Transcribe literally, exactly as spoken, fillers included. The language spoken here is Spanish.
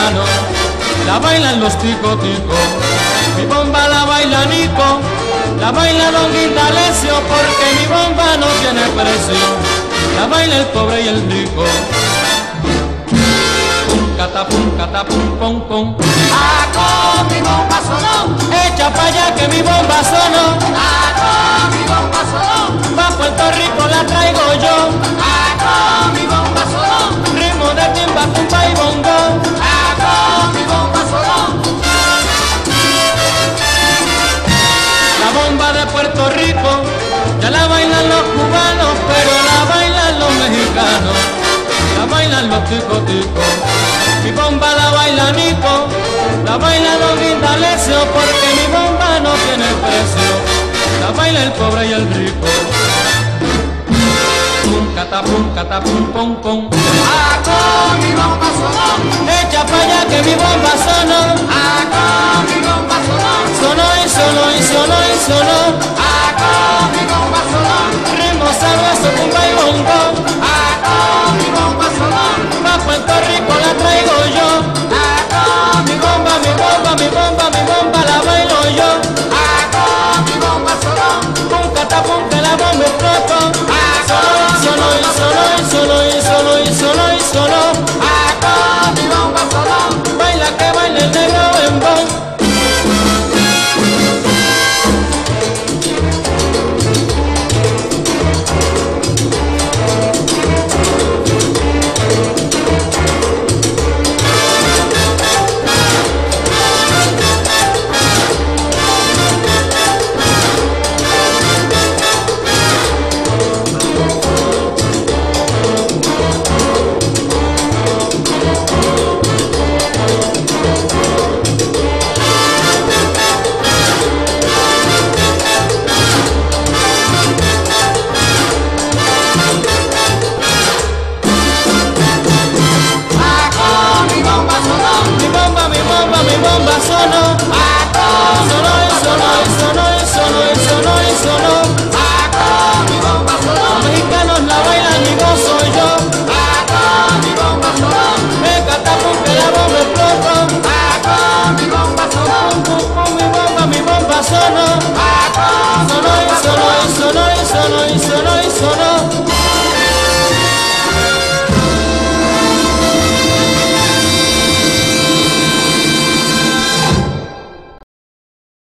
mexicanos, la bailan los tico tico. Mi bomba la baila Nico, la baila Don Guindalecio, porque mi bomba no tiene precio, la baila el pobre y el rico. Pum catapum catapum pom pom. Ah, con mi bomba sonó. Echa pa' allá que mi bomba sonó. Ah, con mi bomba sonó. Pa' Puerto Rico la traigo yo. Ah, con mi bomba sonó. Ritmo de timba, tumba y bongo. Ah, con mi bomba sonó. La bomba de Puerto Rico ya la bailan los cubanos, pero la bailan los mexicanos, la bailan los tico tico. Mi bomba la baila Nico, la baila Don Guindalecio, porque mi bomba no tiene precio, la baila el pobre y el rico. Pum catapum catapum pom pom. Ah, con mi bomba sonó. Echa pa' allá que mi bomba sonó. Ah, con mi bomba sonó. Sonó y sonó y sonó y sonó.